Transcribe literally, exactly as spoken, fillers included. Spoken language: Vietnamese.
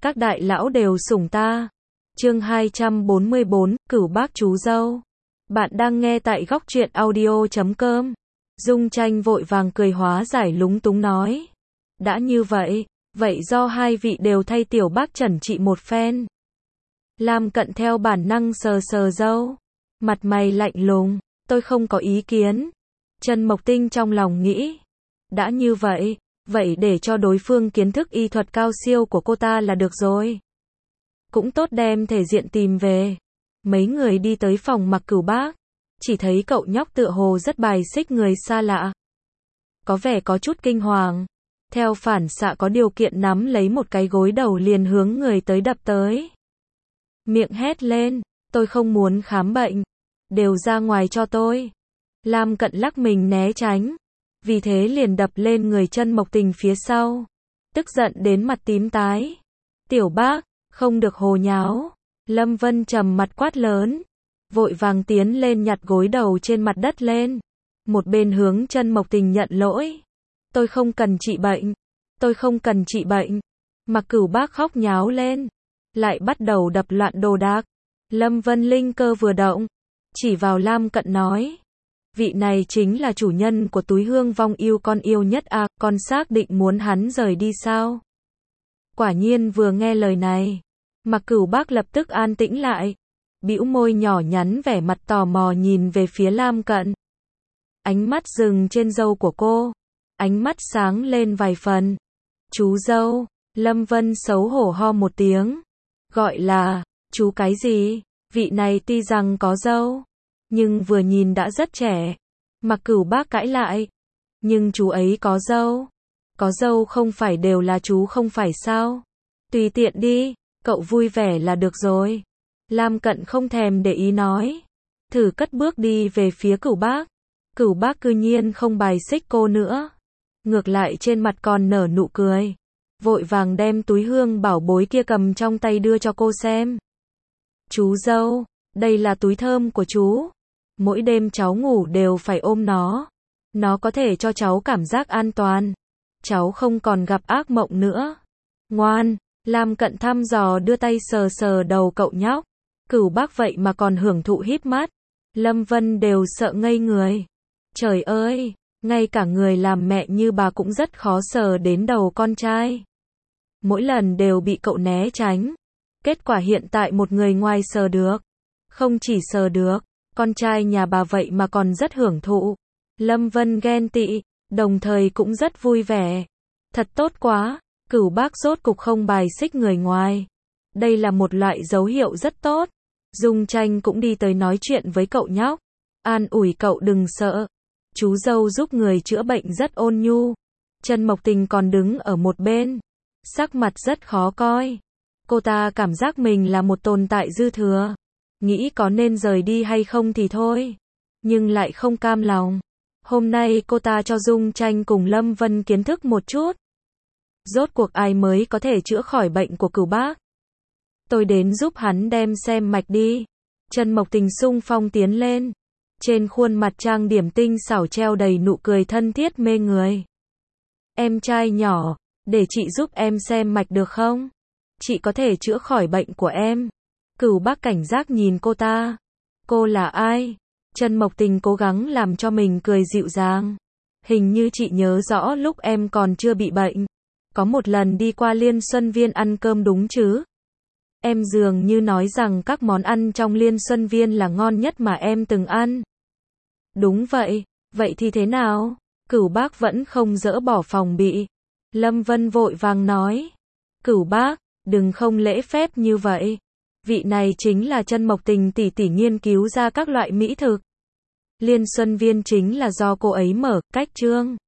Các đại lão đều sủng ta. Chương hai trăm bốn mươi bốn, Cửu Bác chú dâu. Bạn đang nghe tại góc truyện audio chấm com. Dung Tranh vội vàng cười hóa giải lúng túng nói. Đã như vậy, vậy do hai vị đều thay tiểu bác trần trị một phen. Lam Cận theo bản năng sờ sờ râu. Mặt mày lạnh lùng, tôi không có ý kiến. Trần Mộc Tinh trong lòng nghĩ. Đã như vậy, vậy để cho đối phương kiến thức y thuật cao siêu của cô ta là được rồi. Cũng tốt đem thể diện tìm về. Mấy người đi tới phòng Mặc Cửu Bác. Chỉ thấy cậu nhóc tựa hồ rất bài xích người xa lạ. Có vẻ có chút kinh hoàng. Theo phản xạ có điều kiện nắm lấy một cái gối đầu liền hướng người tới đập tới. Miệng hét lên, tôi không muốn khám bệnh. Đều ra ngoài cho tôi. Lam Cận lắc mình né tránh. Vì thế liền đập lên người Trân Mộc Tình phía sau. Tức giận đến mặt tím tái. Tiểu bác, không được hồ nháo. Lâm Vân trầm mặt quát lớn. Vội vàng tiến lên nhặt gối đầu trên mặt đất lên. Một bên hướng Trân Mộc Tình nhận lỗi. Tôi không cần trị bệnh. Tôi không cần trị bệnh. Mặc Cửu Bác khóc nháo lên. Lại bắt đầu đập loạn đồ đạc. Lâm Vân linh cơ vừa động. Chỉ vào Lam Cận nói. Vị này chính là chủ nhân của túi hương vong yêu con yêu nhất à, con xác định muốn hắn rời đi sao? Quả nhiên vừa nghe lời này. Mặc Cửu Bác lập tức an tĩnh lại. Bĩu môi nhỏ nhắn vẻ mặt tò mò nhìn về phía Lam Cận. Ánh mắt dừng trên râu của cô. Ánh mắt sáng lên vài phần. Chú dâu. Lâm Vân xấu hổ ho một tiếng. Gọi là, chú cái gì? Vị này tuy rằng có râu, nhưng vừa nhìn đã rất trẻ. Mặc Cửu Bác cãi lại. Nhưng chú ấy có râu. Có râu không phải đều là chú không phải sao? Tùy tiện đi, cậu vui vẻ là được rồi. Lam Cận không thèm để ý nói. Thử cất bước đi về phía Cửu Bác. Cửu Bác cư nhiên không bài xích cô nữa. Ngược lại trên mặt còn nở nụ cười. Vội vàng đem túi hương bảo bối kia cầm trong tay đưa cho cô xem. Chú dâu, đây là túi thơm của chú. Mỗi đêm cháu ngủ đều phải ôm nó. Nó có thể cho cháu cảm giác an toàn. Cháu không còn gặp ác mộng nữa. Ngoan. Lam Cận thăm dò đưa tay sờ sờ đầu cậu nhóc. Cửu Bác vậy mà còn hưởng thụ híp mắt. Lâm Vân đều sợ ngây người. Trời ơi, ngay cả người làm mẹ như bà cũng rất khó sờ đến đầu con trai. Mỗi lần đều bị cậu né tránh. Kết quả hiện tại một người ngoài sờ được. Không chỉ sờ được, con trai nhà bà vậy mà còn rất hưởng thụ. Lâm Vân ghen tị, đồng thời cũng rất vui vẻ. Thật tốt quá, Cửu Bác rốt cục không bài xích người ngoài. Đây là một loại dấu hiệu rất tốt. Dung Tranh cũng đi tới nói chuyện với cậu nhóc. An ủi cậu đừng sợ. Chú dâu giúp người chữa bệnh rất ôn nhu. Trân Mộc Tình còn đứng ở một bên. Sắc mặt rất khó coi. Cô ta cảm giác mình là một tồn tại dư thừa. Nghĩ có nên rời đi hay không thì thôi. Nhưng lại không cam lòng. Hôm nay cô ta cho Dung Tranh cùng Lâm Vân kiến thức một chút. Rốt cuộc ai mới có thể chữa khỏi bệnh của Cửu Bác. Tôi đến giúp hắn đem xem mạch đi. Trân Mộc Tình xung phong tiến lên. Trên khuôn mặt trang điểm tinh xảo treo đầy nụ cười thân thiết mê người. Em trai nhỏ, để chị giúp em xem mạch được không? Chị có thể chữa khỏi bệnh của em. Cửu Bác cảnh giác nhìn cô ta. Cô là ai? Trân Mộc Tình cố gắng làm cho mình cười dịu dàng. Hình như chị nhớ rõ lúc em còn chưa bị bệnh. Có một lần đi qua Liên Xuân Viên ăn cơm đúng chứ? Em dường như nói rằng các món ăn trong Liên Xuân Viên là ngon nhất mà em từng ăn. Đúng vậy, vậy thì thế nào? Cửu Bác vẫn không dỡ bỏ phòng bị. Lâm Vân vội vàng nói. Cửu Bác, đừng không lễ phép như vậy. Vị này chính là Trân Mộc Tình tỷ tỷ nghiên cứu ra các loại mỹ thực. Liên Xuân Viên chính là do cô ấy mở, cách trương.